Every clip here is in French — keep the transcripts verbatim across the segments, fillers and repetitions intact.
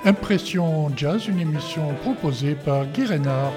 Impression Jazz, une émission proposée par Guy Reynard.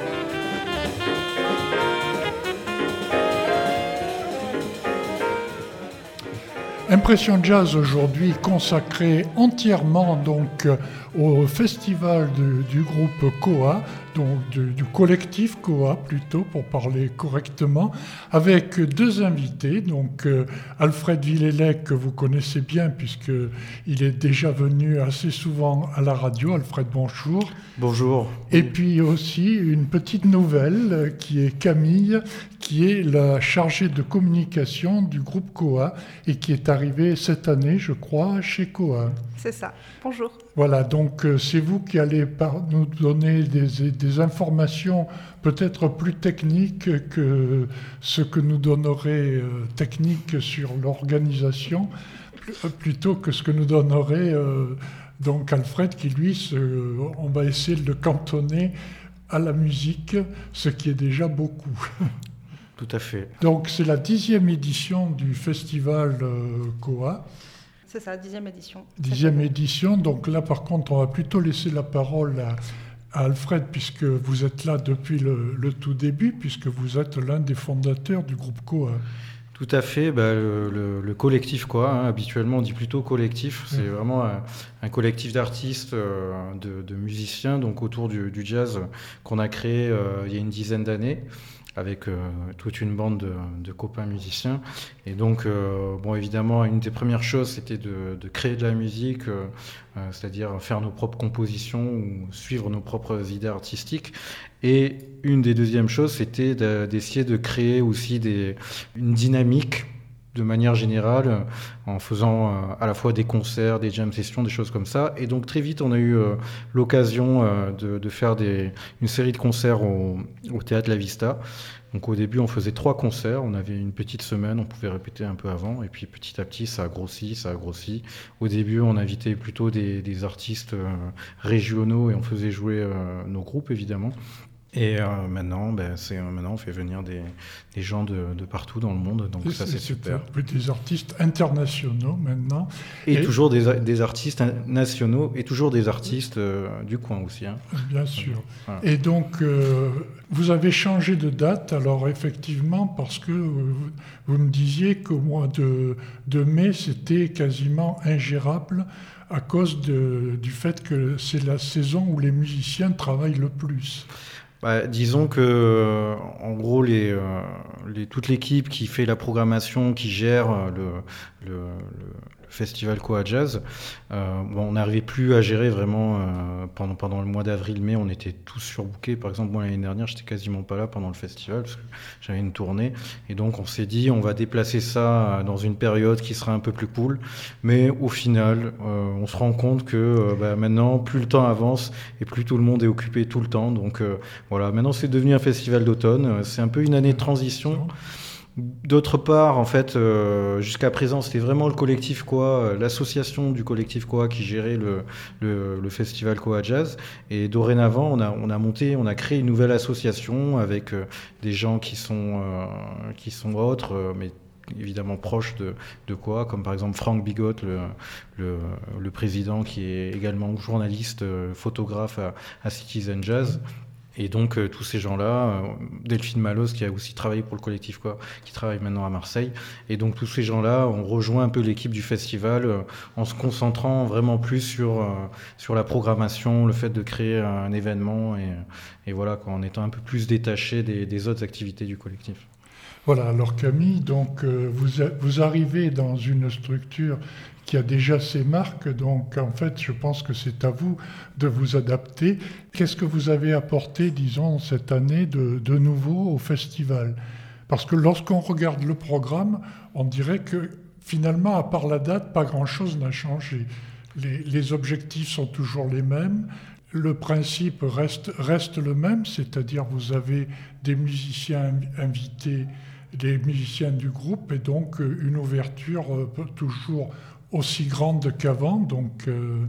Impression Jazz aujourd'hui consacrée entièrement donc au festival de, du groupe Koa, donc de, du collectif Koa plutôt pour parler correctement, avec deux invités, donc euh, Alfred Villélec que vous connaissez bien puisque il est déjà venu assez souvent à la radio. Alfred, bonjour. Bonjour. Et puis aussi une petite nouvelle qui est Camille, qui est la chargée de communication du groupe Koa et qui est arrivée cette année, je crois, chez Koa. C'est ça. Bonjour. Voilà, donc euh, c'est vous qui allez par- nous donner des, des informations peut-être plus techniques que ce que nous donnerait euh, technique sur l'organisation, pl- plutôt que ce que nous donnerait euh, donc Alfred, qui lui, se, on va essayer de le cantonner à la musique, ce qui est déjà beaucoup. Tout à fait. Donc c'est la dixième édition du festival euh, Koa. C'est ça, dixième édition. Dixième édition, donc là par contre on va plutôt laisser la parole à, à Alfred puisque vous êtes là depuis le, le tout début, puisque vous êtes l'un des fondateurs du groupe Koa. Tout à fait. Bah, le, le, le collectif Koa, hein, habituellement on dit plutôt collectif, c'est Mmh. vraiment un, un collectif d'artistes, euh, de, de musiciens donc autour du, du jazz qu'on a créé euh, il y a une dizaine d'années, avec euh, toute une bande de, de copains musiciens. Et donc, euh, bon, évidemment, une des premières choses, c'était de, de créer de la musique, euh, euh, c'est-à-dire faire nos propres compositions ou suivre nos propres idées artistiques. Et une des deuxièmes choses, c'était de- d'essayer de créer aussi des, une dynamique de manière générale, en faisant euh, à la fois des concerts, des jam sessions, des choses comme ça. Et donc très vite, on a eu euh, l'occasion euh, de, de faire des, une série de concerts au, au Théâtre La Vista. Donc au début, on faisait trois concerts, on avait une petite semaine, on pouvait répéter un peu avant, et puis petit à petit, ça a grossi, ça a grossi. Au début, on invitait plutôt des, des artistes euh, régionaux, et on faisait jouer euh, nos groupes, évidemment. Et euh, maintenant, ben, c'est, euh, maintenant, on fait venir des, des gens de, de partout dans le monde, donc Et ça c'est super. Des artistes internationaux maintenant. Et, Et- toujours des, des artistes nationaux et toujours des artistes euh, du coin aussi. Hein. Bien sûr. Voilà. Et donc, euh, vous avez changé de date, alors effectivement, parce que euh, vous me disiez qu'au mois de, de mai, c'était quasiment ingérable à cause de- du fait que c'est la saison où les musiciens travaillent le plus. Bah, disons que, euh, en gros, les, euh, les, toute l'équipe qui fait la programmation, qui gère euh, le, le, le, le festival Koa Jazz, euh, bon, on n'arrivait plus à gérer vraiment euh, pendant, pendant le mois d'avril-mai, on était tous surbookés. Par exemple, moi l'année dernière, j'étais quasiment pas là pendant le festival parce que j'avais une tournée. Et donc, on s'est dit, on va déplacer ça dans une période qui sera un peu plus cool. Mais au final, euh, on se rend compte que euh, bah, maintenant, plus le temps avance et plus tout le monde est occupé tout le temps. Donc, euh, voilà, maintenant c'est devenu un festival d'automne, c'est un peu une année de transition. D'autre part, en fait, euh, jusqu'à présent, c'était vraiment le collectif Koa, l'association du collectif Koa qui gérait le, le, le festival Koa Jazz. Et dorénavant, on a, on a monté, on a créé une nouvelle association avec euh, des gens qui sont, euh, qui sont autres, euh, mais évidemment proches de, de Koa, comme par exemple Franck Bigot, le, le, le président qui est également journaliste, euh, photographe à, à Citizen Jazz. Et donc euh, tous ces gens-là, euh, Delphine Malos qui a aussi travaillé pour le collectif Koa, qui travaille maintenant à Marseille, et donc tous ces gens-là ont rejoint un peu l'équipe du festival euh, en se concentrant vraiment plus sur, euh, sur la programmation, le fait de créer un événement, et, et voilà, quoi, en étant un peu plus détaché des, des autres activités du collectif. Voilà, alors Camille, donc euh, vous, a- vous arrivez dans une structure qui a déjà ses marques, donc en fait je pense que c'est à vous de vous adapter. Qu'est-ce que vous avez apporté, disons, cette année de, de nouveau au festival ? Parce que lorsqu'on regarde le programme, on dirait que finalement, à part la date, pas grand-chose n'a changé. Les, les objectifs sont toujours les mêmes. Le principe reste, reste le même, c'est-à-dire vous avez des musiciens invités, des musiciens du groupe, et donc une ouverture euh, toujours aussi grande qu'avant. Donc, euh,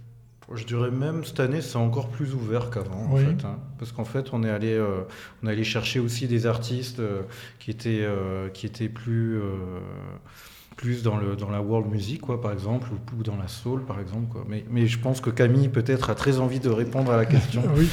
Je dirais même cette année c'est encore plus ouvert qu'avant, oui. en fait, hein, parce qu'en fait on est allé euh, on est allé chercher aussi des artistes euh, qui étaient euh, qui étaient plus euh, plus dans, le, dans la world music, quoi, par exemple, ou, ou dans la soul, par exemple. Quoi. Mais, mais je pense que Camille, peut-être, a très envie de répondre à la question. Oui.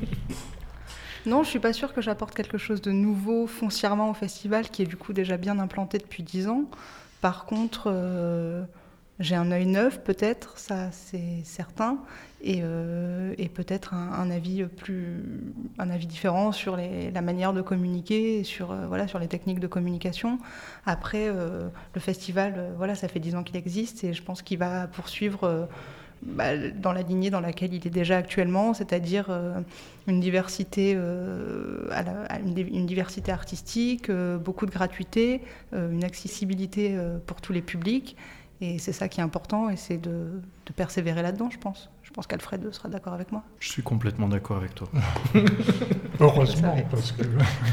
Non, je suis pas sûre que j'apporte quelque chose de nouveau foncièrement au festival, qui est du coup déjà bien implanté depuis dix ans. Par contre, euh, j'ai un œil neuf, peut-être, ça c'est certain, et, euh, et peut-être un, un avis plus, un avis différent sur les, la manière de communiquer, sur euh, voilà, sur les techniques de communication. Après, euh, le festival, euh, voilà, ça fait dix ans qu'il existe, et je pense qu'il va poursuivre. Euh, Bah, dans la lignée dans laquelle il est déjà actuellement, c'est-à-dire euh, une diversité, euh, à la, à une, une diversité artistique, euh, beaucoup de gratuité, euh, une accessibilité euh, pour tous les publics. Et c'est ça qui est important, et c'est de, de persévérer là-dedans, je pense. Je pense qu'Alfred sera d'accord avec moi. Je suis complètement d'accord avec toi. Heureusement, parce que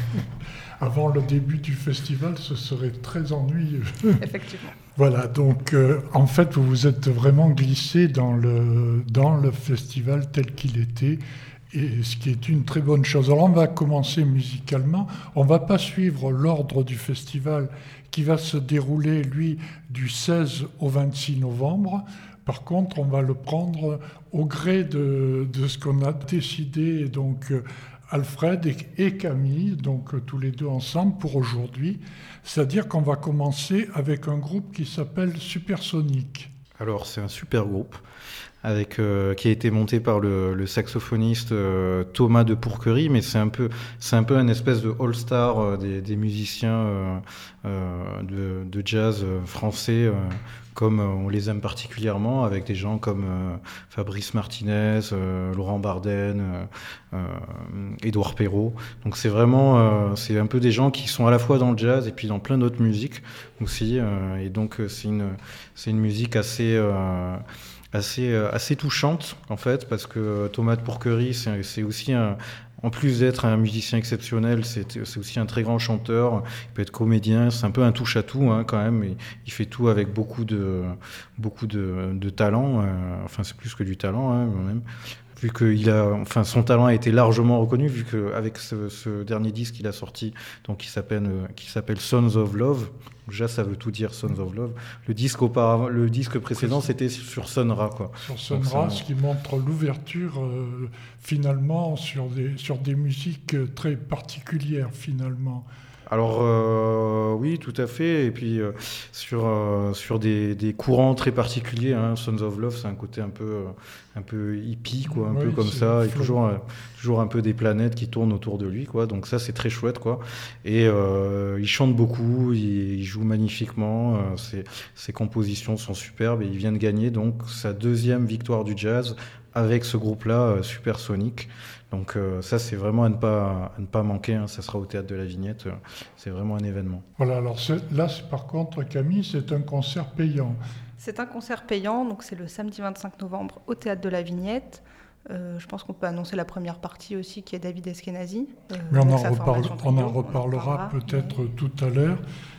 avant le début du festival, ce serait très ennuyeux. Effectivement. Voilà, donc euh, en fait, vous vous êtes vraiment glissé dans le, dans le festival tel qu'il était, et ce qui est une très bonne chose. Alors on va commencer musicalement, on ne va pas suivre l'ordre du festival qui va se dérouler, lui, du seize au vingt-six novembre. Par contre, on va le prendre au gré de, de ce qu'on a décidé, donc euh, Alfred et, et Camille, donc euh, tous les deux ensemble pour aujourd'hui. C'est-à-dire qu'on va commencer avec un groupe qui s'appelle Supersonic. Alors, c'est un super groupe avec, euh, qui a été monté par le, le saxophoniste euh, Thomas de Pourquerie, mais c'est un peu, c'est un peu un espèce de all-star euh, des, des musiciens euh, euh, de, de jazz euh, français, euh, comme euh, on les aime particulièrement, avec des gens comme euh, Fabrice Martinez, euh, Laurent Barden, euh, euh, Édouard Perrault. Donc c'est vraiment, euh, c'est un peu des gens qui sont à la fois dans le jazz et puis dans plein d'autres musiques aussi. Euh, et donc c'est une, c'est une musique assez... Euh, Assez, assez touchante en fait, parce que Thomas de Pourquerie, c'est, c'est aussi un, en plus d'être un musicien exceptionnel, c'est, c'est aussi un très grand chanteur. Il peut être comédien, c'est un peu un touche-à-tout hein, quand même. Il, il fait tout avec beaucoup de, beaucoup de, de talent. Euh, enfin, c'est plus que du talent hein, même. Vu que il a, enfin, son talent a été largement reconnu, vu qu'avec ce, ce dernier disque qu'il a sorti, donc qui s'appelle, qui s'appelle Sons of Love. Déjà, ça veut tout dire, Sons of Love. Le disque auparavant, le disque précédent, c'était sur Sun Ra, quoi. Sur Sun Ra, ce qui montre l'ouverture, euh, finalement, sur des, sur des musiques très particulières, finalement. Alors euh, oui, tout à fait. Et puis euh, sur euh, sur des, des courants très particuliers. Hein. Sons of Love, c'est un côté un peu euh, un peu hippie, quoi, un oui, peu comme ça. Et toujours euh, toujours un peu des planètes qui tournent autour de lui, quoi. Donc ça, c'est très chouette, quoi. Et euh, il chante beaucoup, il, il joue magnifiquement. Euh, ses, ses compositions sont superbes et il vient de gagner donc sa deuxième victoire du jazz avec ce groupe-là, euh, Supersonic. Donc euh, ça, c'est vraiment à ne pas, à ne pas manquer. Hein. Ça sera au Théâtre de la Vignette. Euh, c'est vraiment un événement. Voilà, alors c'est, là, c'est, par contre, Camille, c'est un concert payant. C'est un concert payant, donc c'est le samedi vingt-cinq novembre au Théâtre de la Vignette. Euh, je pense qu'on peut annoncer la première partie aussi, qui est David Eskenazi. Euh, Mais on en, reparle, on en reparlera on en peut-être mais... tout à l'heure.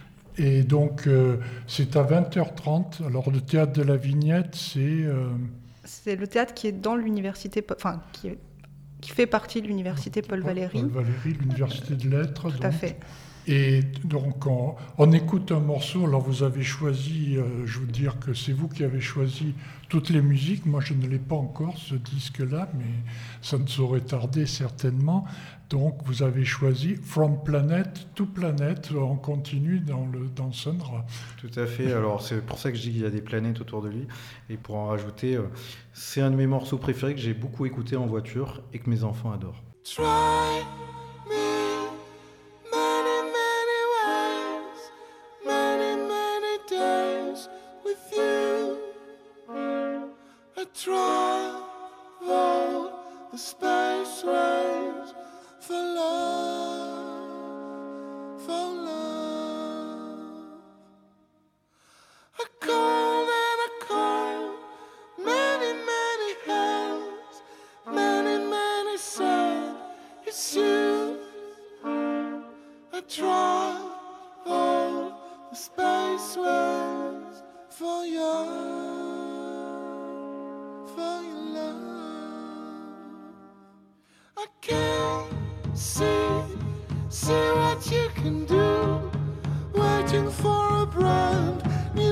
Et donc, euh, c'est à vingt heures trente. Alors, le Théâtre de la Vignette, c'est... Euh... C'est le théâtre qui est dans l'université... Enfin, qui est... qui fait partie de l'université Paul Valéry. Paul Valéry, l'université de lettres. Tout donc. à fait. Et donc, on, on écoute un morceau. Alors, vous avez choisi, euh, je veux dire que c'est vous qui avez choisi toutes les musiques. Moi, je ne l'ai pas encore, ce disque-là, mais ça ne saurait tarder certainement. Donc, vous avez choisi From Planet to Planet. On continue dans le dans Sun Ra. Tout à fait. Alors, c'est pour ça que je dis qu'il y a des planètes autour de lui. Et pour en rajouter, euh, c'est un de mes morceaux préférés que j'ai beaucoup écouté en voiture et que mes enfants adorent. Try me many, many ways, many, many days with you. I travel the space ways for love, for love. I called and I called many, many hands, many, many said it's you. I travel the space ways for your, for your love. I can't see, see what you can do, waiting for a brand new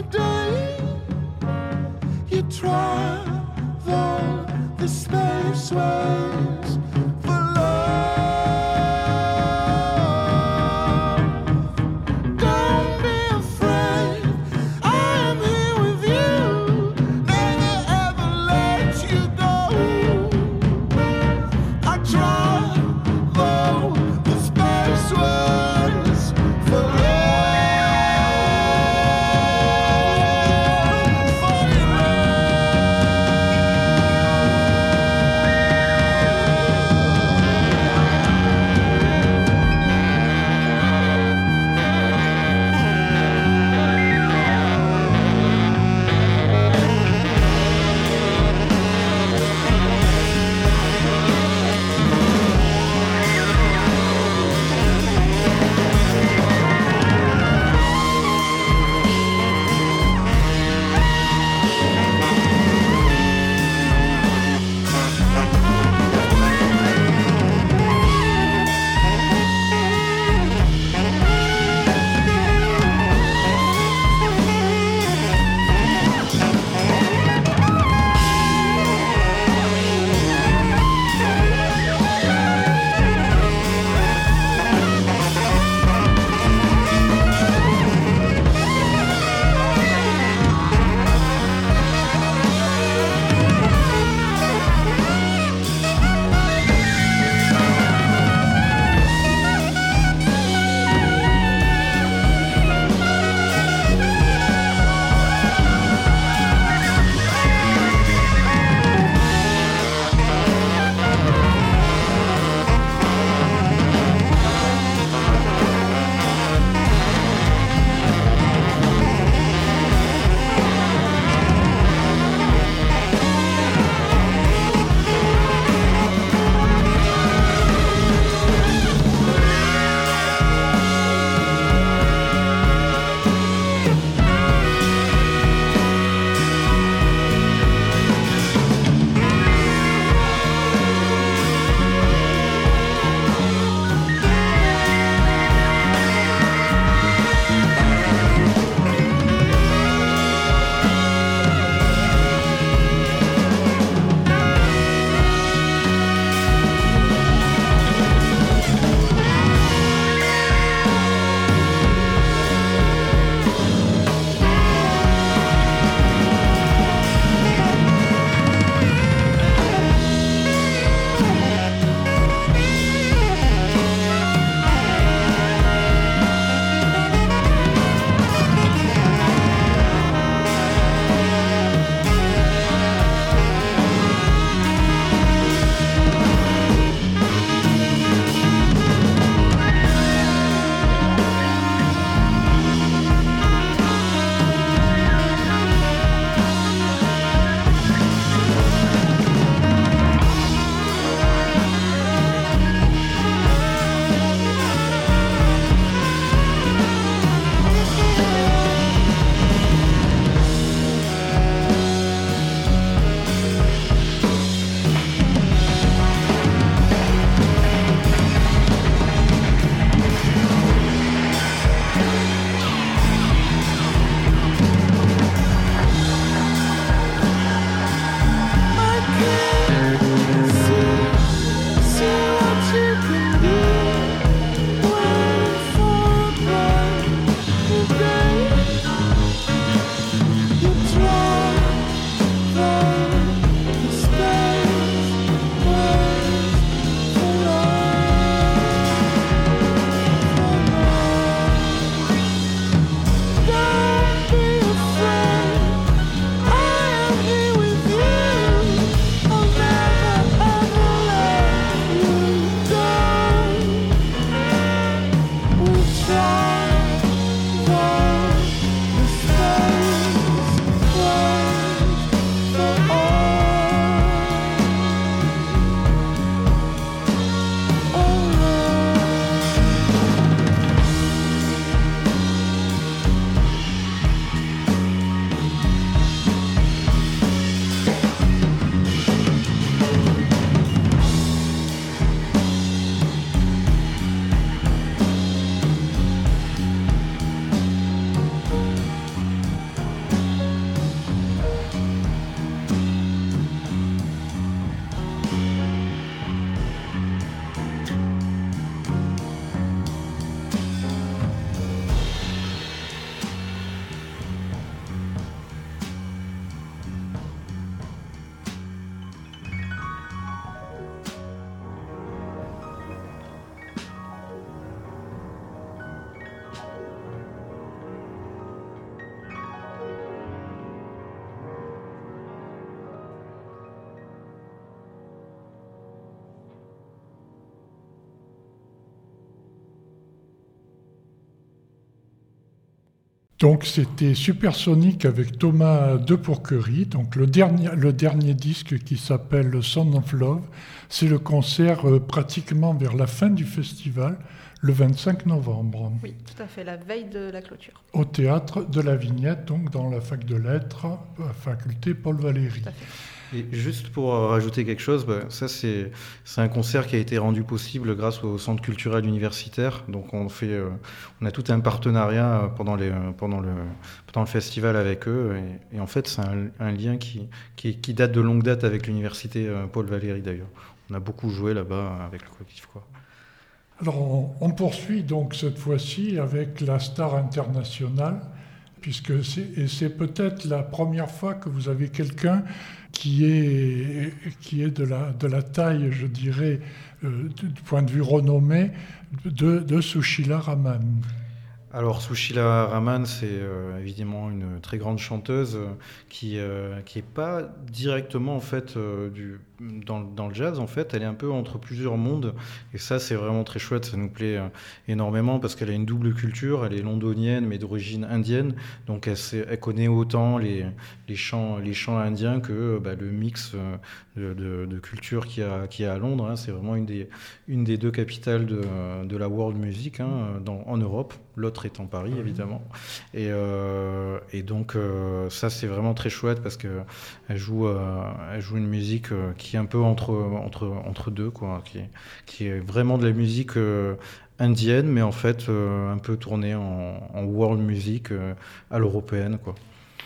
Donc c'était Supersonic avec Thomas Depourquerie, donc le dernier, le dernier disque qui s'appelle le Sound of Love. C'est le concert euh, pratiquement vers la fin du festival, le vingt-cinq novembre. Oui, tout à fait, la veille de la clôture. Au théâtre de la Vignette, donc dans la fac de lettres, à la faculté Paul Valéry. Tout à fait. Et juste pour euh, rajouter quelque chose, bah, ça c'est, c'est un concert qui a été rendu possible grâce au centre culturel universitaire. Donc on fait, euh, on a tout un partenariat pendant, les, pendant, le, pendant le festival avec eux. Et, et en fait c'est un, un lien qui, qui, qui date de longue date avec l'université euh, Paul Valéry d'ailleurs. On a beaucoup joué là-bas avec le collectif, quoi. Alors on, on poursuit donc cette fois-ci avec la star internationale, puisque c'est, et c'est peut-être la première fois que vous avez quelqu'un qui est, qui est de, la, de la taille, je dirais, euh, du point de vue renommé, de, de Sushila Raman. Alors Sushila Raman, c'est euh, évidemment une très grande chanteuse euh, qui euh, qui est pas directement en fait euh, du dans, dans le jazz en fait, elle est un peu entre plusieurs mondes et ça c'est vraiment très chouette, ça nous plaît euh, énormément parce qu'elle a une double culture, elle est londonienne mais d'origine indienne, donc elle, sait, elle connaît autant les les chants les chants indiens que bah, le mix euh, de, de, de culture qu'il y a qu'il y a à Londres, hein. C'est vraiment une des une des deux capitales de de la world music, hein, dans, en Europe. L'autre étant Paris, évidemment. Et, euh, et donc, euh, ça, c'est vraiment très chouette parce qu'elle joue, euh, elle joue une musique euh, qui est un peu entre, entre, entre deux, quoi, qui, est, qui est vraiment de la musique euh, indienne, mais en fait, euh, un peu tournée en, en world music euh, à l'européenne, quoi.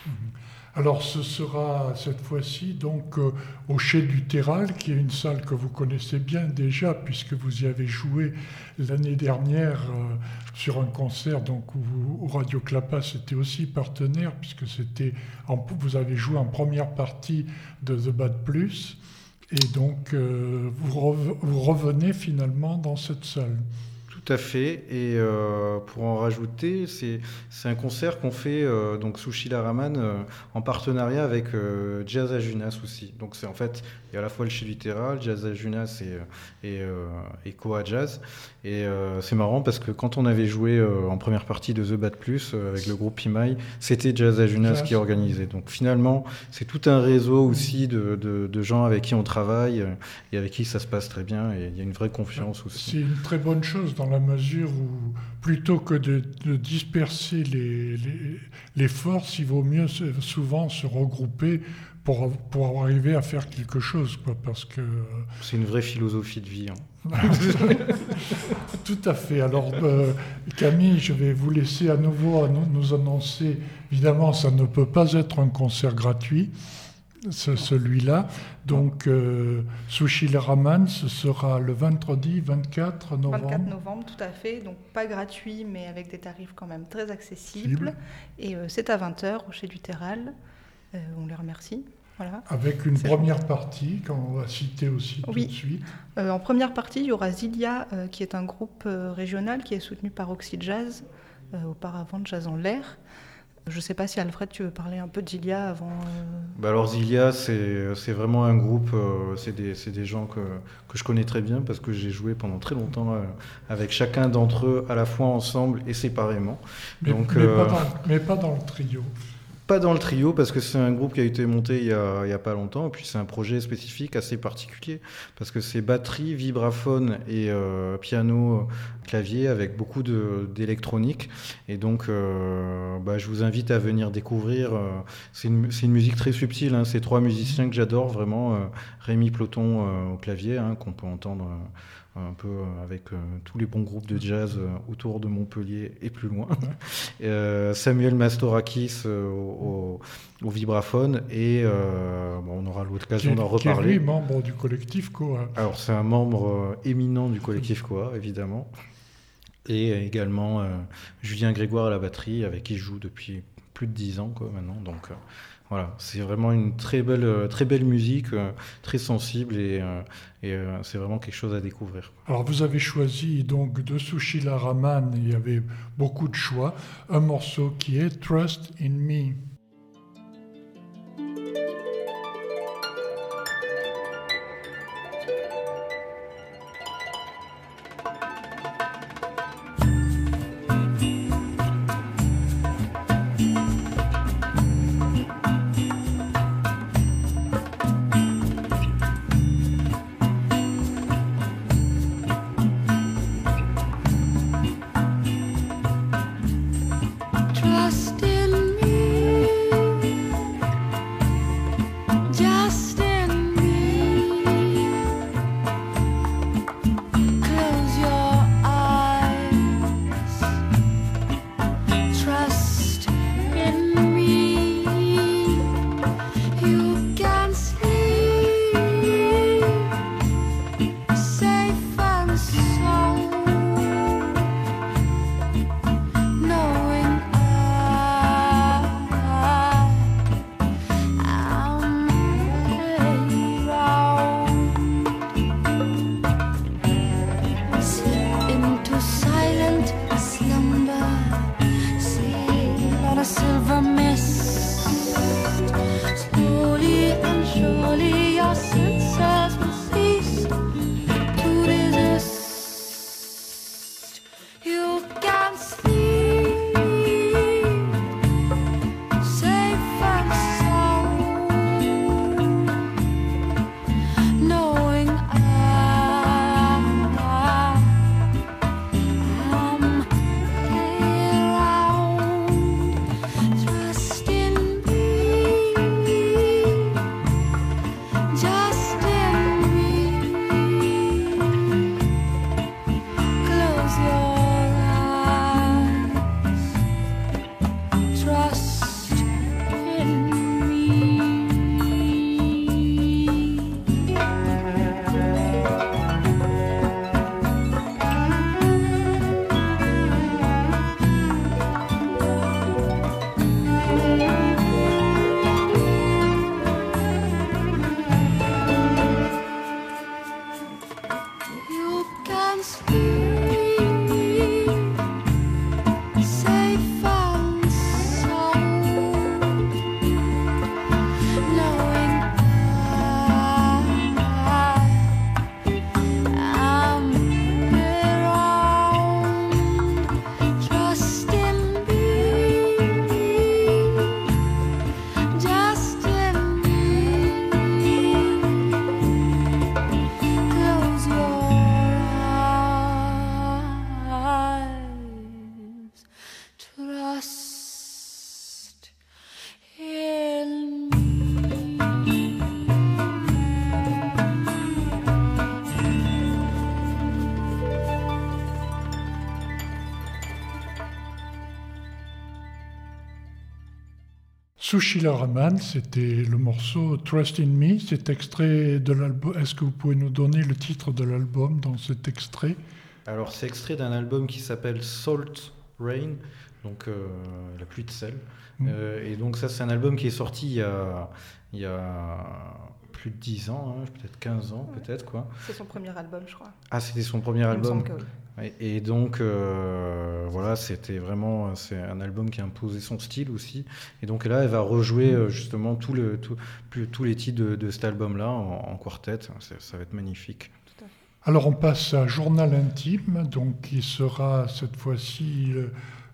Alors ce sera cette fois-ci donc euh, au Chai du Terral, qui est une salle que vous connaissez bien déjà puisque vous y avez joué l'année dernière euh, sur un concert donc où, où Radio Clapas était aussi partenaire puisque c'était en, vous avez joué en première partie de The Bad Plus et donc euh, vous, re, vous revenez finalement dans cette salle. Tout à fait, et euh, pour en rajouter, c'est, c'est un concert qu'on fait, euh, donc Sushila Raman, euh, en partenariat avec euh, Jazz à Junas aussi. Donc c'est en fait, il y a à la fois le Chai du Terral, Jazz à Junas et, et, euh, et Koa Jazz. Et euh, c'est marrant parce que quand on avait joué euh, en première partie de The Bad Plus euh, avec le groupe Pimaï, c'était Jazz à Junas Jazz. qui organisait. Donc finalement, c'est tout un réseau aussi de, de, de gens avec qui on travaille euh, et avec qui ça se passe très bien. Et il y a une vraie confiance aussi. C'est une très bonne chose dans la mesure où, plutôt que de, de disperser les, les, les forces, il vaut mieux souvent se regrouper pour, pour arriver à faire quelque chose, quoi, parce que... C'est une vraie philosophie de vie. Hein. Tout à fait. Alors, euh, Camille, je vais vous laisser à nouveau à nous, nous annoncer. Évidemment, ça ne peut pas être un concert gratuit, ce, celui-là. Donc, euh, Sushila Raman, ce sera le vendredi vingt-quatre novembre. vingt-quatre novembre, tout à fait. Donc, pas gratuit, mais avec des tarifs quand même très accessibles. Et euh, c'est à vingt heures au Chai du Terral. Euh, on les remercie. Voilà. Avec une c'est première chouette. partie qu'on va citer aussi oui. tout de suite. Euh, en première partie, il y aura Zilia, euh, qui est un groupe euh, régional qui est soutenu par Oxy Jazz, euh, auparavant Jazz en l'air. Je ne sais pas si Alfred, tu veux parler un peu de Zilia avant euh... bah alors Zilia, c'est, c'est vraiment un groupe, euh, c'est, des, c'est des gens que, que je connais très bien parce que j'ai joué pendant très longtemps euh, avec chacun d'entre eux, à la fois ensemble et séparément. Mais, Donc, mais, euh... pas dans, mais pas dans le trio. Pas dans le trio, parce que c'est un groupe qui a été monté il y a, il y a pas longtemps, et puis c'est un projet spécifique assez particulier, parce que c'est batterie, vibraphone et euh, piano, clavier, avec beaucoup de, d'électronique. Et donc, euh, bah, je vous invite à venir découvrir. Euh, c'est, une, c'est une musique très subtile, hein, c'est trois musiciens que j'adore, vraiment. Euh, Rémi Ploton euh, au clavier, hein, qu'on peut entendre... Euh, un peu avec euh, tous les bons groupes de jazz euh, autour de Montpellier et plus loin. euh, Samuel Mastorakis euh, au, au vibraphone et euh, bon, on aura l'occasion qui, d'en reparler. Qui est lui membre du collectif Koa. Alors c'est un membre euh, éminent du collectif Koa, évidemment. Et également euh, Julien Grégoire à la batterie, avec qui je joue depuis plus de dix ans quoi, maintenant. Donc, euh, voilà, c'est vraiment une très belle, euh, très belle musique, euh, très sensible et, euh, et euh, c'est vraiment quelque chose à découvrir. Alors vous avez choisi donc de Sushila Raman, il y avait beaucoup de choix, un morceau qui est Trust in Me. sail on a silver mist. Slowly and surely your senses will cease to resist. You can sleep safe and sound, knowing I am around. Trust in me, just in me. Close your eyes, trust in me. You can sleep safe and sound, knowing I am around. Trust in me, just in me. Close your eyes, trust in me. Sushila Raman, c'était le morceau Trust in Me, c'est extrait de l'album. Est-ce que vous pouvez nous donner le titre de l'album dans cet extrait? Alors, c'est extrait d'un album qui s'appelle Salt Rain, donc euh, la pluie de sel. Mm. Euh, et donc, ça, c'est un album qui est sorti il y a, il y a plus de dix ans, hein, peut-être quinze ans, Ouais. peut-être, quoi. C'est son premier album, je crois. Ah, c'était son premier Il me album. semble que oui. Ouais, et donc, euh, voilà, c'était vraiment c'est un album qui a imposé son style aussi. Et donc là, elle va rejouer euh, justement tout le, tout, plus- tous les titres de, de cet album-là en, en quartet. C'est- Ça va être magnifique. Alors on passe à Journal intime, donc qui sera cette fois-ci euh,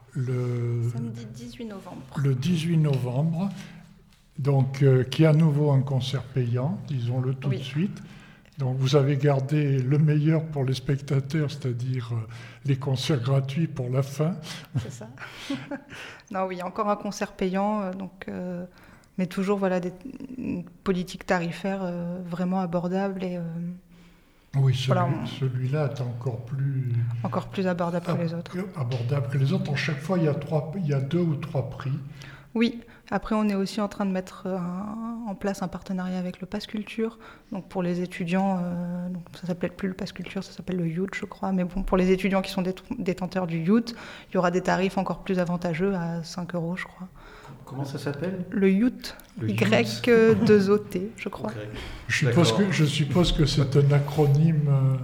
le, Samedi dix-huit novembre. le dix-huit novembre, donc euh, qui est à nouveau un concert payant, disons-le tout Oui. de suite. Donc vous avez gardé le meilleur pour les spectateurs, c'est-à-dire euh, les concerts gratuits pour la fin. C'est ça. Non, oui, encore un concert payant, euh, donc, euh, mais toujours voilà, des, une politique tarifaire euh, vraiment abordable et euh, Oui, celui- Voilà, on- celui-là est encore plus encore plus abordable que ab- les autres. abordable que les autres. En chaque fois, il y a, trois, il y a deux ou trois prix. Oui, après on est aussi en train de mettre un- en place un partenariat avec le Pass Culture. Donc pour les étudiants, euh, donc ça s'appelle plus le Pass Culture, ça s'appelle le Youth, je crois. Mais bon, pour les étudiants qui sont dét- détenteurs du Youth, il y aura des tarifs encore plus avantageux à cinq euros, je crois. Comment ça s'appelle? Le Youth, Le Y deux O T, je crois. Ok. Je suppose, D'accord. que, je suppose que c'est un acronyme. euh,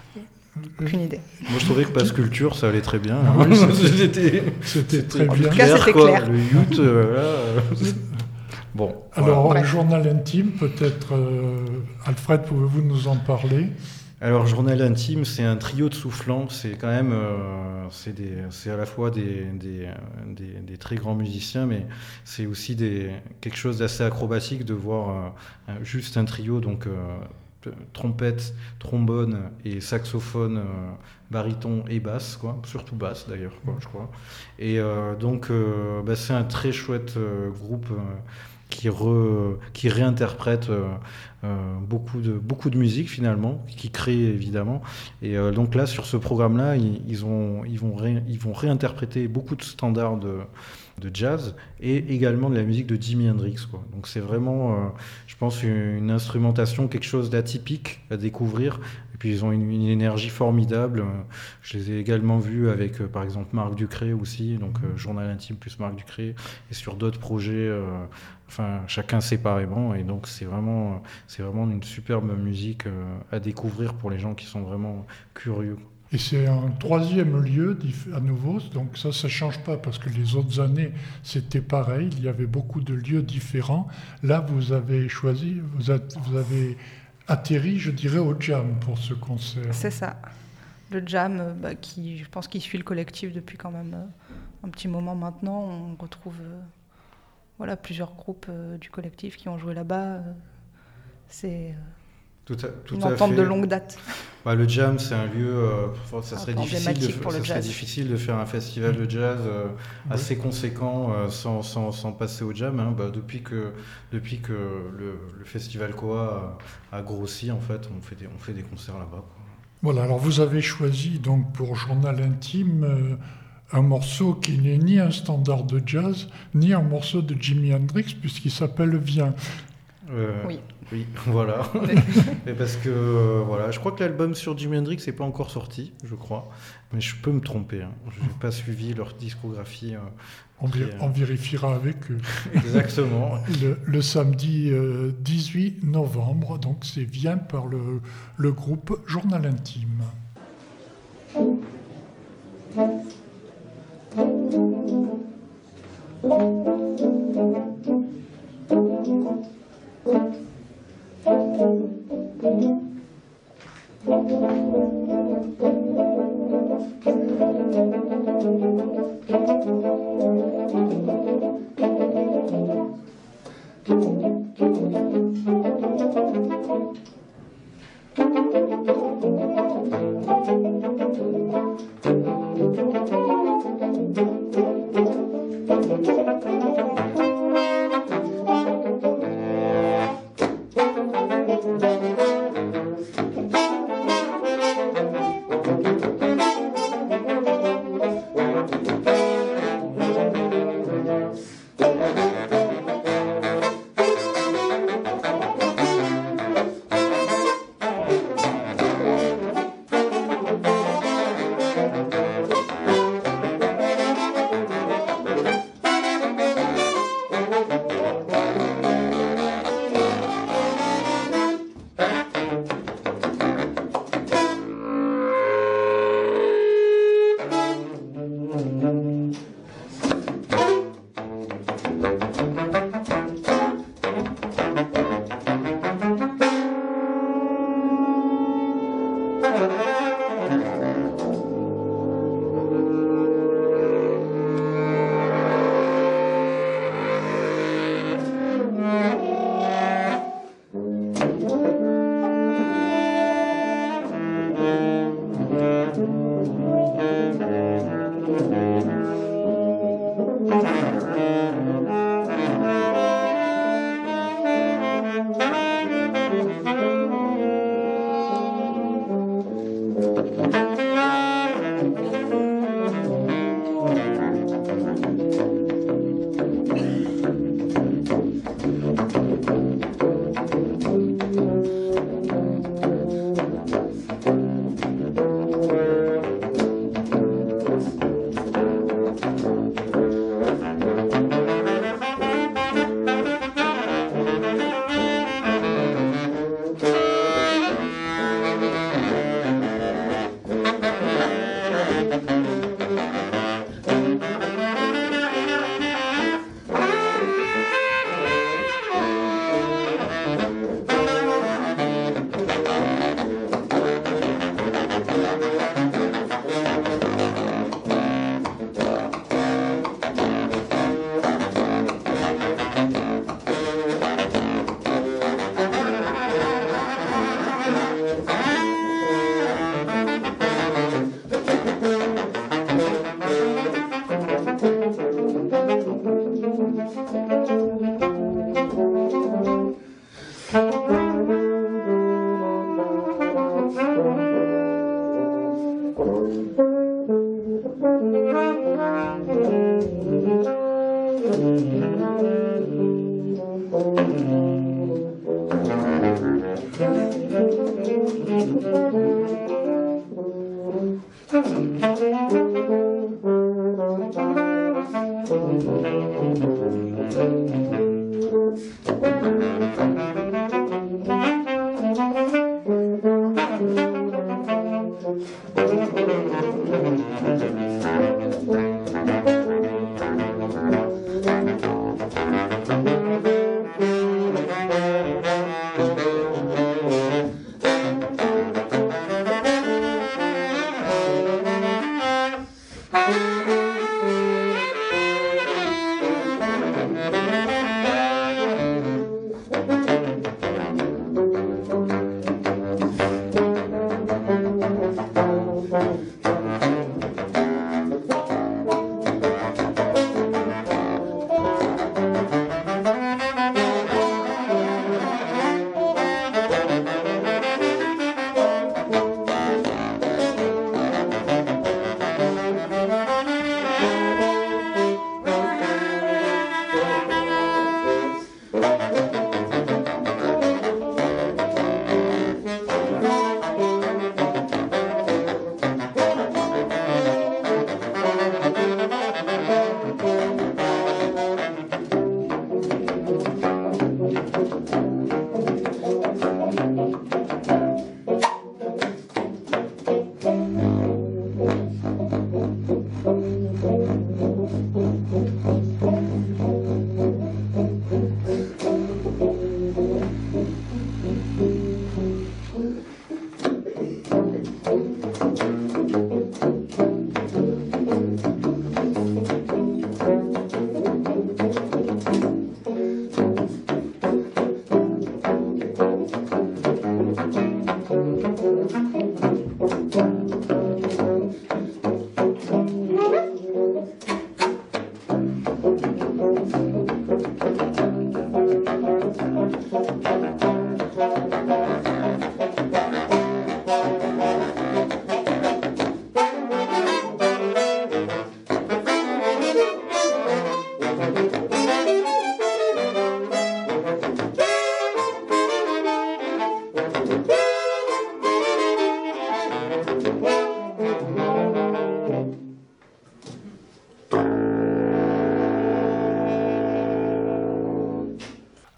Aucune idée. Moi, je trouvais que Pass Culture, ça allait très bien. Oui, c'était- C'était C'était très en bien. tout cas, c'était quoi. clair. Le youth, euh, là, euh, bon. Alors, Voilà. le journal intime, peut-être, euh, Alfred, pouvez-vous nous en parler? Alors, Journal intime, c'est un trio de soufflants. C'est quand même, euh, c'est des, c'est à la fois des, des, euh, des, des très grands musiciens, mais c'est aussi des, quelque chose d'assez acrobatique de voir euh, un- juste un trio, donc euh, t- trompette, trombone et saxophone, euh, baryton et basse, quoi. Surtout basse d'ailleurs, quoi, je crois. Et euh, donc, euh, bah, c'est un très chouette euh, groupe. euh, qui, re- qui réinterprète euh, euh, beaucoup, de, beaucoup de musique finalement, qui crée évidemment. Et euh, donc là, sur ce programme-là, ils, ils, ont, ils, vont ré- ils vont réinterpréter beaucoup de standards de, de jazz et également de la musique de Jimi Hendrix, quoi. Donc c'est vraiment, euh, je pense, une, une instrumentation, quelque chose d'atypique à découvrir. Et puis ils ont une, une énergie formidable. Je les ai également vus avec, euh, par exemple, Marc Ducré aussi, donc euh, Journal intime plus Marc Ducré, et sur d'autres projets, euh, enfin chacun séparément. Et donc c'est vraiment, c'est vraiment une superbe musique euh, à découvrir pour les gens qui sont vraiment curieux. Et c'est un troisième lieu à nouveau, donc ça, ça ne change pas parce que les autres années, c'était pareil, il y avait beaucoup de lieux différents. Là, vous avez choisi, vous, a, vous avez atterri, je dirais, au Jam pour ce concert. C'est ça. Le Jam, euh, bah, qui, je pense qu'il suit le collectif depuis quand même euh, un petit moment maintenant. On retrouve euh, voilà, plusieurs groupes euh, du collectif qui ont joué là-bas. Euh, c'est... Euh, Tout à, tout une à entente fait. de longue date. Bah, le Jam, c'est un lieu, euh, ça, serait Un peu difficile de, emblématique pour ça le serait jazz. difficile de faire un festival de jazz euh, assez conséquent euh, sans, sans, sans passer au Jam. Hein. Bah, depuis que, depuis que le, le festival Koa a, a grossi, en fait, on fait des, on fait des concerts là-bas, quoi. Voilà, alors vous avez choisi donc pour Journal Intime euh, un morceau qui n'est ni un standard de jazz, ni un morceau de Jimi Hendrix, puisqu'il s'appelle Viens. Euh, oui. Oui, voilà. Mais parce que, euh, voilà, je crois que l'album sur Jimi Hendrix n'est pas encore sorti, je crois. Mais je peux me tromper. Hein. Je n'ai pas suivi leur discographie. Euh, on, qui, on vérifiera avec eux. Exactement. Le, le samedi euh, dix-huit novembre, donc c'est Viens par le, le groupe Journal Intime. Thank you.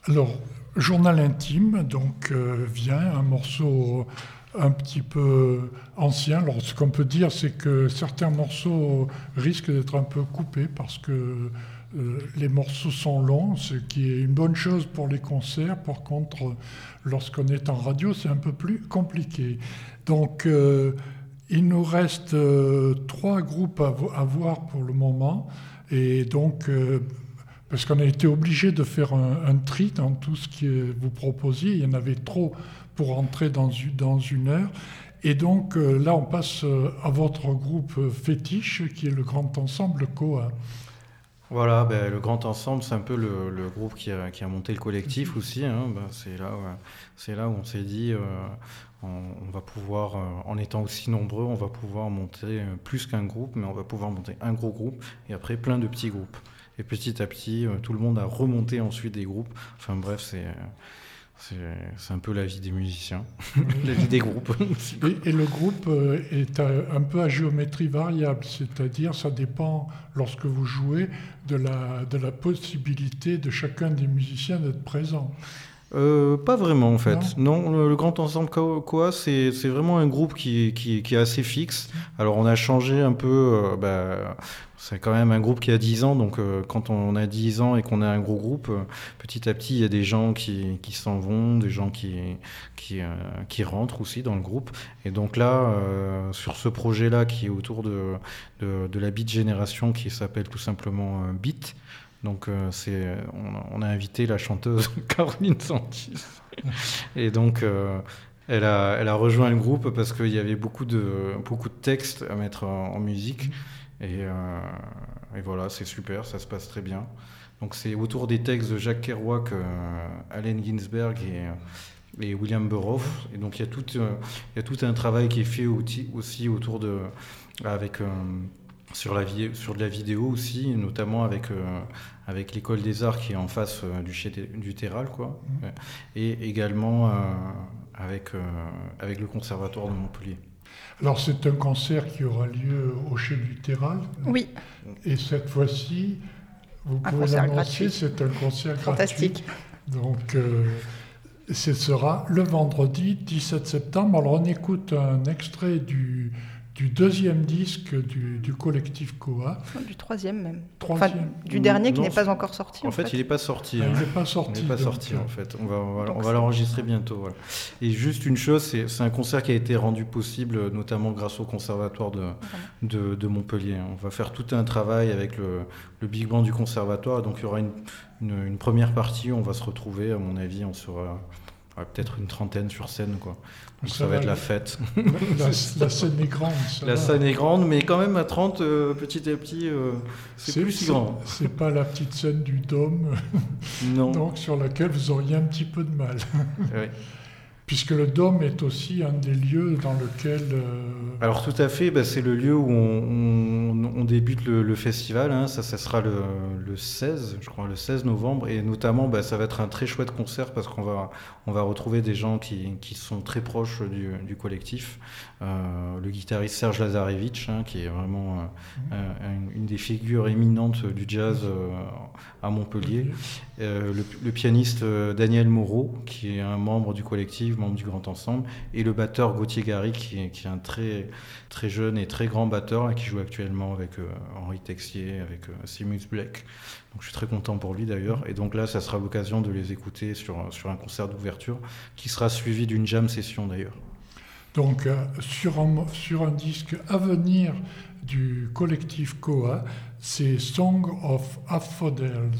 Alors, Journal intime, donc euh, vient un morceau un petit peu ancien. Alors, ce qu'on peut dire, c'est que certains morceaux risquent d'être un peu coupés parce que euh, les morceaux sont longs, ce qui est une bonne chose pour les concerts. Par contre, lorsqu'on est en radio, c'est un peu plus compliqué. Donc, euh, il nous reste euh, trois groupes à, vo- à voir pour le moment. Et donc, euh, parce qu'on a été obligé de faire un, un tri dans tout ce que vous proposiez. Il y en avait trop pour entrer dans, une- dans une heure. Et donc, euh, là, on passe euh, à votre groupe euh, fétiche, qui est le Grand Ensemble Koa. Voilà, ben, le Grand Ensemble, c'est un peu le, le groupe qui a, qui a monté le collectif aussi. Hein. Ben, c'est là, ouais, c'est là où on s'est dit, euh, on, on va pouvoir, euh, en étant aussi nombreux, on va pouvoir monter euh, plus qu'un groupe, mais on va pouvoir monter un gros groupe et après plein de petits groupes. Et petit à petit, euh, tout le monde a remonté ensuite des groupes. Enfin bref, c'est, euh, c'est, c'est un peu la vie des musiciens, la vie des groupes. Et, et le groupe euh, est à- un peu à géométrie variable, c'est-à-dire ça dépend, lorsque vous jouez, de la, de la possibilité de chacun des musiciens d'être présent. Euh, pas vraiment en fait. Non, le, le Grand Ensemble Ko- Koa, c'est, c'est vraiment un groupe qui, qui, qui est assez fixe. Alors on a changé un peu, euh, bah, c'est quand même un groupe qui a dix ans, donc euh, quand on a dix ans et qu'on a un gros groupe, euh, petit à petit il y a des gens qui, qui s'en vont, des gens qui, qui, euh, qui rentrent aussi dans le groupe. Et donc là, euh, sur ce projet-là qui est autour de, de, de la Beat Génération, qui s'appelle tout simplement euh, Beat, donc euh, c'est, on, on a invité la chanteuse Caroline Santis. Et donc euh, elle, a, elle a rejoint le groupe parce qu'il y avait beaucoup de, beaucoup de textes à mettre en, en musique. Et, euh, et voilà, c'est super, ça se passe très bien. Donc c'est autour des textes de Jacques Kerouac, euh, Allen Ginsberg et, et William Burroughs. Et donc il y a tout, euh, il y a tout un travail qui est fait aussi, aussi autour de... avec... Euh, Sur, la vi- sur de la vidéo aussi, notamment avec, euh, avec l'école des arts qui est en face euh, du, chez, du Terral, quoi. Mmh. Et également euh, avec, euh, avec le Conservatoire de Montpellier. Alors c'est un concert qui aura lieu au Chai du Terral. Oui, Et cette fois-ci, vous Un pouvez concert l'annoncer, gratuit. c'est un concert fantastique. gratuit. Donc euh, ce sera le vendredi dix-sept septembre. Alors on écoute un extrait du, du deuxième disque du, du collectif Koa. Du troisième même. Troisième. Enfin, du dernier qui Non, n'est pas encore sorti. En fait, il n'est pas sorti. Ah, hein. il n'est pas Il sorti. n'est pas donc, sorti euh, en fait. On va, on va, Donc on va c'est- l'enregistrer bientôt. Voilà. Et juste une chose, c'est, c'est un concert qui a été rendu possible notamment grâce au Conservatoire de, de, de Montpellier. On va faire tout un travail avec le, le Big Band du Conservatoire. Donc il y aura une, une, une première partie où on va se retrouver. À mon avis, on sera ouais, peut-être une trentaine sur scène, quoi. Donc ça, Ça va va être la aller. fête. La, la scène est grande. ça La va. scène est grande, mais quand même à trente, euh, petit à petit, euh, c'est, plus si grand. C'est pas la petite scène du Dôme, Non. donc sur laquelle vous auriez un petit peu de mal. Ouais. Puisque le Dôme est aussi un des lieux dans lequel... euh, Alors tout à fait, bah, c'est le lieu où on, on- on débute le, le festival. Hein. Ça, ça sera le, le seize, je crois, le seize novembre. Et notamment, bah, ça va être un très chouette concert parce qu'on va, on va retrouver des gens qui, qui sont très proches du, du collectif. Euh, le guitariste Serge Lazarevitch, hein, qui est vraiment euh, un- une, une des figures éminentes du jazz euh, à Montpellier. Euh, le, le pianiste euh, Daniel Moreau, qui est un membre du collectif, membre du Grand Ensemble, et le batteur Gauthier Gary, qui est, qui est un très, très jeune et très grand batteur, là, qui joue actuellement avec euh, Henri Texier, avec euh, Seamus Black. Donc je suis très content pour lui d'ailleurs. Et donc là, ça sera l'occasion de les écouter sur, sur un concert d'ouverture, qui sera suivi d'une jam session d'ailleurs. Donc euh, sur, un, sur un disque à venir du collectif Koa, c'est Song of Aphrodels.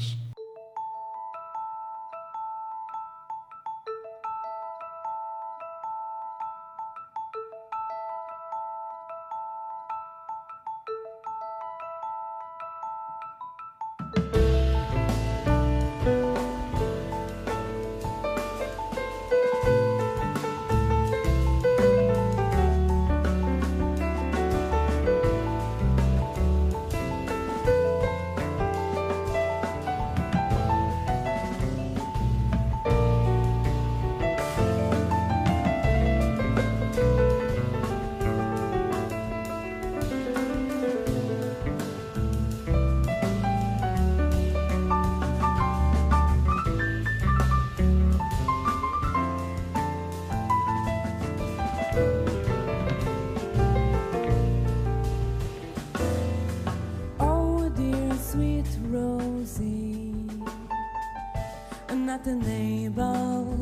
unattainable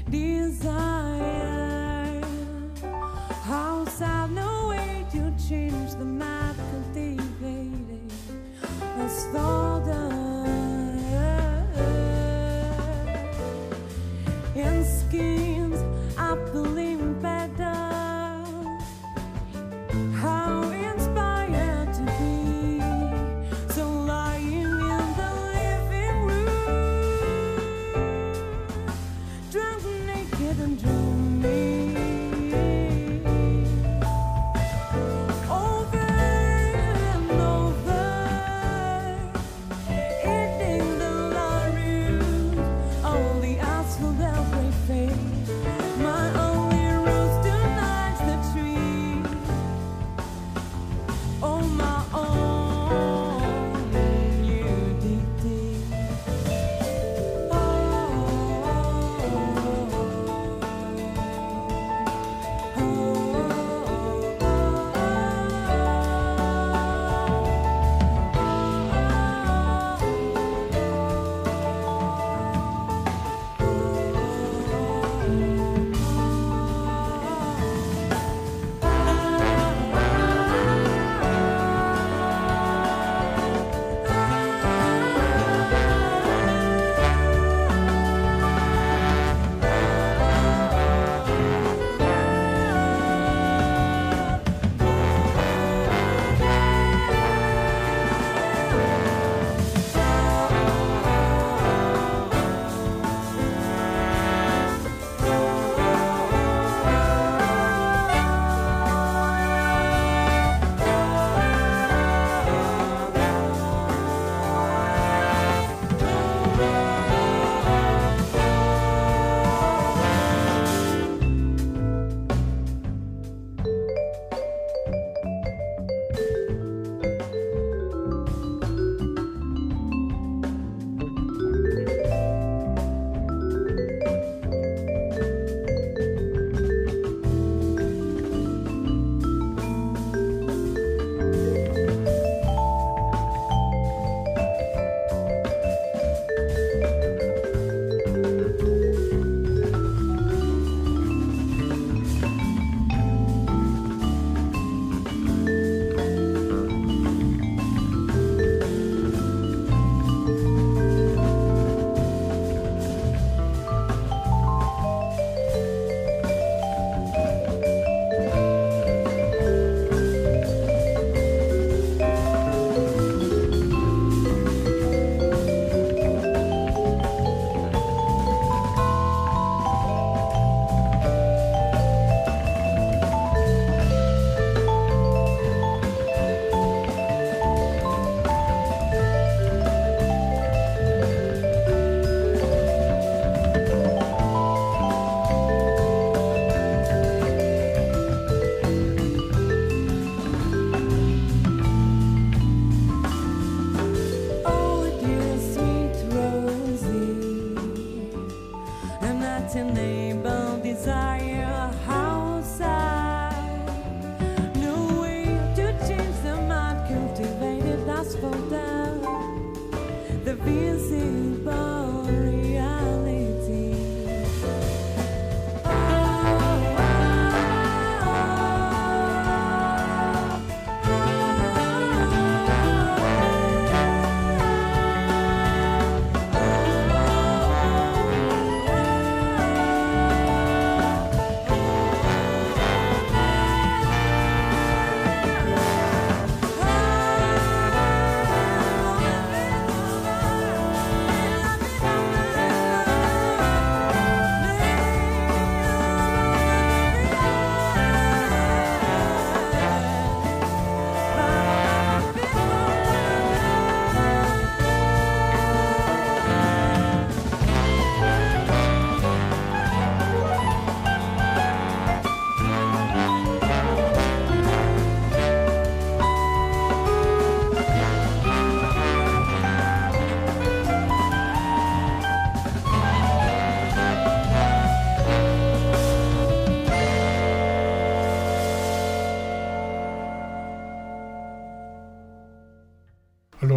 desire. House I've no way to change the map cultivated as folder and skins I believe better. How inspired to be so lying in the living room, drunk naked and dreaming. Over and over, eating the laurels, all the asphalt every face. My only rose tonight's the tree. Oh, my own nudity. Oh,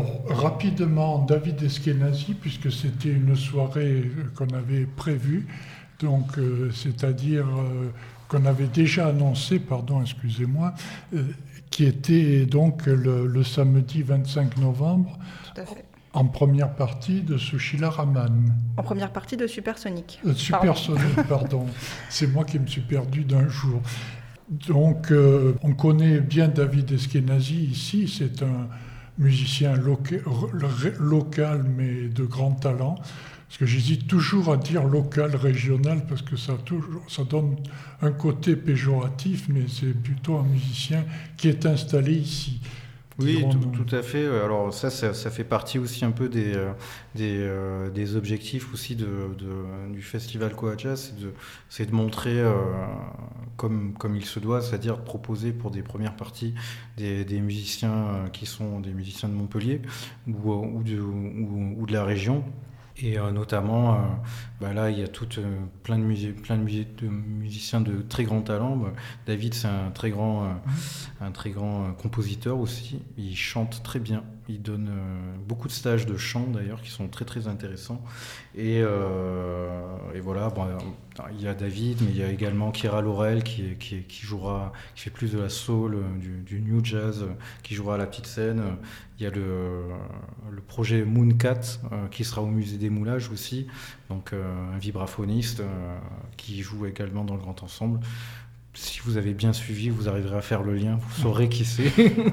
Alors, rapidement, David Eskenazi, puisque c'était une soirée qu'on avait prévue, donc, euh, c'est-à-dire euh, qu'on avait déjà annoncé, pardon, excusez-moi, euh, qui était donc le, le samedi vingt-cinq novembre, Tout à fait. en première partie de Sushila Raman. En première partie de Supersonic. Euh, Supersonic, pardon. pardon. C'est moi qui me suis perdu d'un jour. Donc, euh, on connaît bien David Eskenazi ici, c'est un musicien loca- local, mais de grand talent. Parce que j'hésite toujours à dire local, régional, parce que ça, toujours, ça donne un côté péjoratif, mais c'est plutôt un musicien qui est installé ici. Oui, tout, dirons-nous. tout à fait. Alors ça, ça, ça fait partie aussi un peu des, euh, des, euh, des objectifs aussi de, de- du festival Coa Jazz, c'est de, c'est de montrer euh, comme, comme il se doit, c'est-à-dire de proposer pour des premières parties des, des musiciens euh, qui sont des musiciens de Montpellier ou, ou, de, ou, ou de la région. Et euh, notamment, euh, bah là, il y a tout, euh, plein, de musi- plein de, musi- de musiciens de très grand talent. Bah, David, c'est un très grand, euh, un très grand euh, compositeur aussi. Il chante très bien. Il donne euh, beaucoup de stages de chant, d'ailleurs, qui sont très, très intéressants. Et, euh, et voilà, bon, euh, il y a David, mais il y a également Kira Laurel, qui, est- qui, est- qui jouera, qui fait plus de la soul, euh, du, du new jazz, euh, qui jouera à la petite scène. Il y a le, le projet Mooncat euh, qui sera au musée des Moulages aussi, donc euh, un vibraphoniste euh, qui joue également dans le grand ensemble. Si vous avez bien suivi, vous arriverez à faire le lien, vous saurez qui c'est.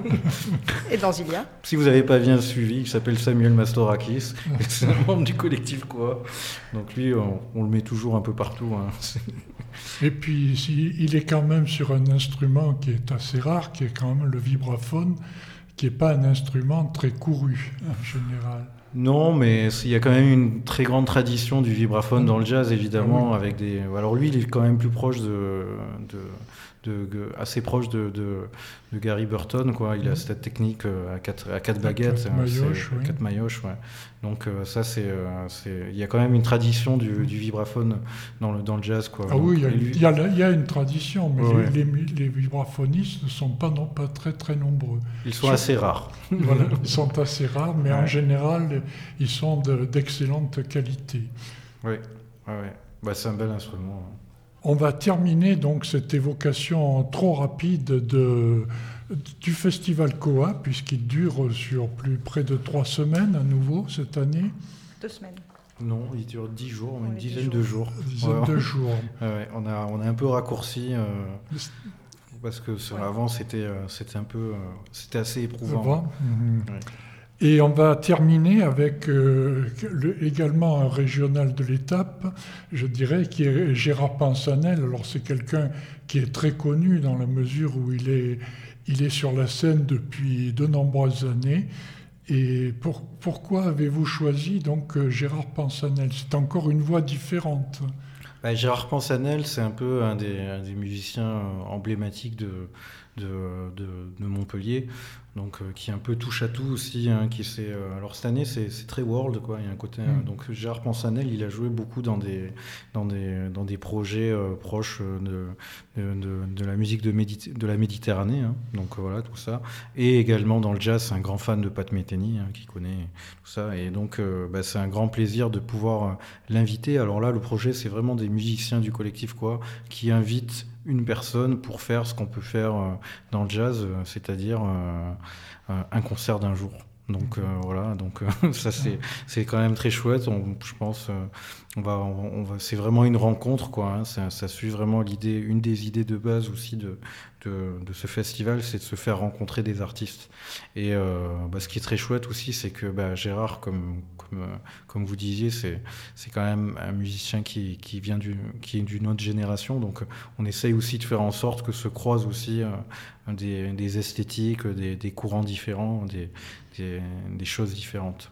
Et dans Ilia. Si vous n'avez pas bien suivi, il s'appelle Samuel Mastorakis, c'est un membre du collectif quoi. Donc lui, on, on le met toujours un peu partout. Hein. Et puis, si- il est quand même sur un instrument qui est assez rare, qui est quand même le vibraphone, qui n'est pas un instrument très couru en général. Non, mais il y a quand même une très grande tradition du vibraphone dans le jazz, évidemment, Ah oui. avec des. Alors lui, il est quand même plus proche de, de, de- de- assez proche de, de, de Gary Burton, quoi. Il a Mhm. cette technique euh, à quatre, à quatre À baguettes, quatre hein, maillotches, c'est- oui. quatre maillotches, ouais. Donc euh, ça, c'est, euh, c'est, il y a quand même une tradition du, du vibraphone dans le dans le jazz, quoi. Ah Donc, oui, il y a- et lui- il y, a la- il y a une tradition, mais Ouais, les, les- les vibraphonistes ne sont pas, non, pas très très nombreux. ils sont assez rares. Voilà, ils sont assez rares, mais en Ouais. général, ils sont de- d'excellente qualité. Oui, ouais, ouais. Bah, c'est un bel instrument. hein. On va terminer donc cette évocation trop rapide de, du festival Coa, puisqu'il dure sur plus près de trois semaines à nouveau cette année, Deux semaines. Non, il dure dix jours, une Ouais, dix dizaine de jours. dizaine Ouais. de jours. Ouais, ouais, on a on a un peu raccourci. euh, Parce que sur- avant, c'était euh, c'était un peu, euh, c'était assez éprouvant. Avant. Mhm. Ouais. Et on va terminer avec euh, le- également un régional de l'étape, je dirais, qui est Gérard Pansanel. Alors c'est quelqu'un qui est très connu dans la mesure où il est, il est sur la scène depuis de nombreuses années. Et pour- pourquoi avez-vous choisi donc euh, Gérard Pansanel? C'est encore une voix différente. Bah, Gérard Pansanel, c'est un peu un des, un des musiciens euh, emblématiques de, de, de, de Montpellier, donc euh, qui est un peu touche à tout aussi. Hein, qui c'est, euh, alors cette année, c'est, c'est très world, quoi. Il y a un côté. Mm. euh, donc Gérard Pansanel, il a joué beaucoup dans des, dans des, dans des projets euh, proches de, de, de- de la musique de, Méditer- de la Méditerranée. Hein, donc euh, voilà, tout ça. Et également dans le jazz, c'est un grand fan de Pat Metheny, hein, qui connaît tout ça. Et donc, euh, bah, c'est un grand plaisir de pouvoir euh, l'inviter. Alors là, le projet, c'est vraiment des musiciens du collectif, quoi, qui invitent une personne pour faire ce qu'on peut faire euh, dans le jazz, euh, c'est-à-dire euh, euh, un concert d'un jour. Donc euh, voilà, donc euh, ça c'est c'est quand même très chouette. On, je pense, euh, on va, on, on va, c'est vraiment une rencontre, quoi. Hein, ça, ça suit vraiment l'idée, une des idées de base aussi de de, de ce festival, c'est de se faire rencontrer des artistes. Et euh, bah, ce qui est très chouette aussi, c'est que bah, Gérard, comme comme euh, comme vous disiez, c'est c'est quand même un musicien qui qui vient du qui est d'une autre génération. Donc on essaye aussi de faire en sorte que se croisent aussi euh, des, des esthétiques, des, des courants différents, des, des, des choses différentes.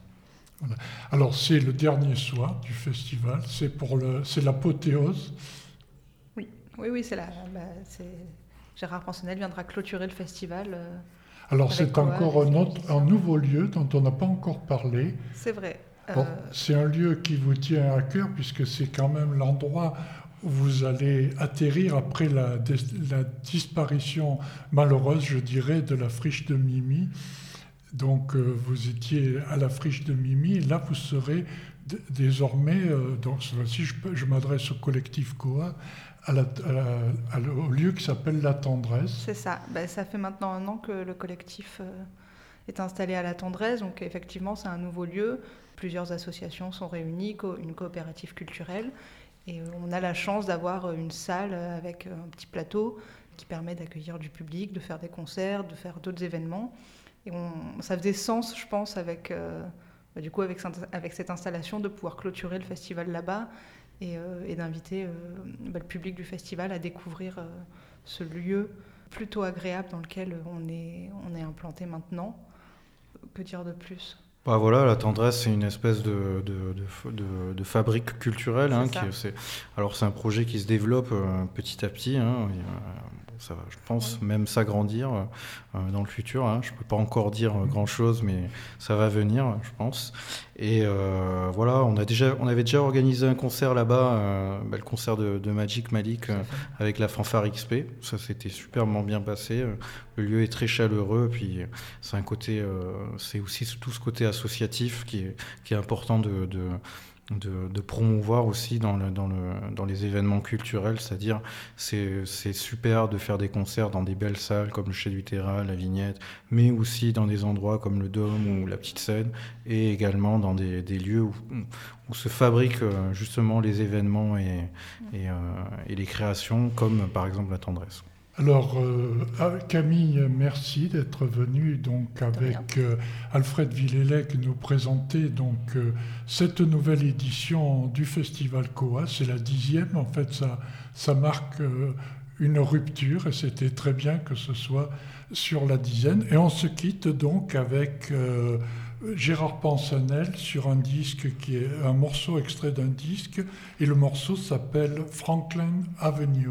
Alors c'est le dernier soir du festival, c'est pour le, c'est l'apothéose. Oui, oui, oui, c'est la. Bah, c'est... Gérard Pansanel viendra clôturer le festival. euh, Alors Avec c'est Coa, encore avec un, les autre, musiciens. un nouveau lieu dont on n'a pas encore parlé. C'est vrai. Bon, Euh, c'est un lieu qui vous tient à cœur puisque c'est quand même l'endroit où vous allez atterrir après la, dis- la disparition malheureuse, je dirais, de la friche de Mimi. Donc euh, vous étiez à la friche de Mimi, et là vous serez d- désormais, euh, donc cette fois-ci je, peux- je m'adresse au collectif Koa, à la- à la- à le- au lieu qui s'appelle La Tendresse. C'est ça. Ben, ça fait maintenant un an que le collectif euh, est installé à La Tendresse, donc effectivement c'est un nouveau lieu. Plusieurs associations sont réunies, co- une coopérative culturelle, et euh, on a la chance d'avoir euh, une salle avec euh, un petit plateau qui permet d'accueillir du public, de faire des concerts, de faire d'autres événements. Et on, ça faisait sens, je pense, avec, euh, bah, du coup, avec, cette- avec cette installation, de pouvoir clôturer le festival là-bas et, euh, et d'inviter euh, bah, le public du festival à découvrir euh, ce lieu plutôt agréable dans lequel on est, on est implanté maintenant. Que dire de plus ? Bah voilà, la tendresse, c'est une espèce de, de, de, de- de fabrique culturelle. Hein, C'est ça. qui, c'est, alors c'est un projet qui se développe euh, petit à petit. Hein, et, euh, bon, ça va, je pense, Oui. même s'agrandir euh, dans le futur. Hein. Je ne peux pas encore dire euh, grand-chose, mais ça va venir, je pense. Et euh, voilà, on, a déjà, on avait déjà organisé un concert là-bas, euh, bah, le concert de, de Magic Malik euh, avec la fanfare X P. Ça s'était superbement bien passé. Le lieu est très chaleureux, puis c'est un côté, euh, c'est aussi tout ce côté associatif qui est, qui est important de, de, de, de promouvoir aussi dans, le, dans, le, dans les événements culturels, c'est-à-dire c'est, c'est super de faire des concerts dans des belles salles comme le Chez du Terra, la Vignette, mais aussi dans des endroits comme le Dôme ou la Petite Seine, et également dans des, des lieux où, où se fabriquent euh, justement les événements et, et, euh, et les créations, comme par exemple la tendresse. Alors, euh, ah, Camille, merci d'être venue donc avec euh, Alfred Villélec nous présenter donc euh, cette nouvelle édition du Festival Koa. C'est la dixième, en fait, ça, ça marque euh, une rupture et c'était très bien que ce soit sur la dizaine. Et on se quitte donc avec euh, Gérard Pansanel sur un disque qui est un morceau extrait d'un disque et le morceau s'appelle Franklin Avenue.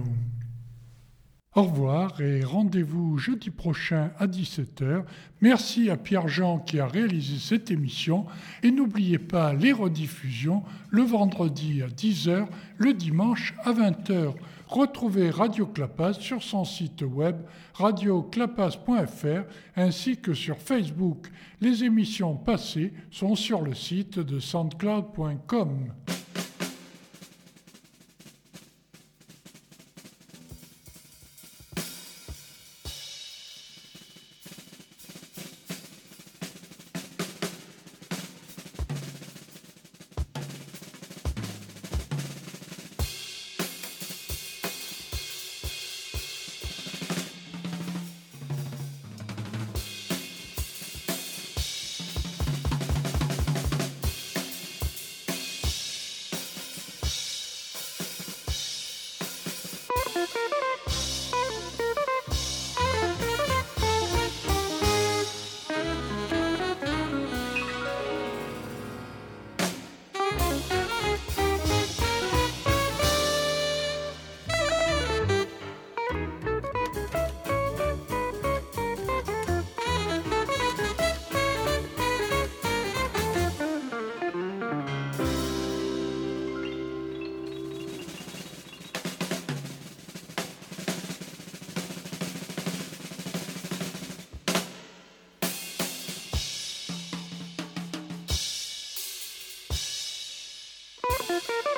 Au revoir et rendez-vous jeudi prochain à dix-sept heures. Merci à Pierre-Jean qui a réalisé cette émission et n'oubliez pas les rediffusions le vendredi à dix heures, le dimanche à vingt heures. Retrouvez Radio Clapas sur son site web radio clapas point f r ainsi que sur Facebook. Les émissions passées sont sur le site de soundcloud point com. Thank you.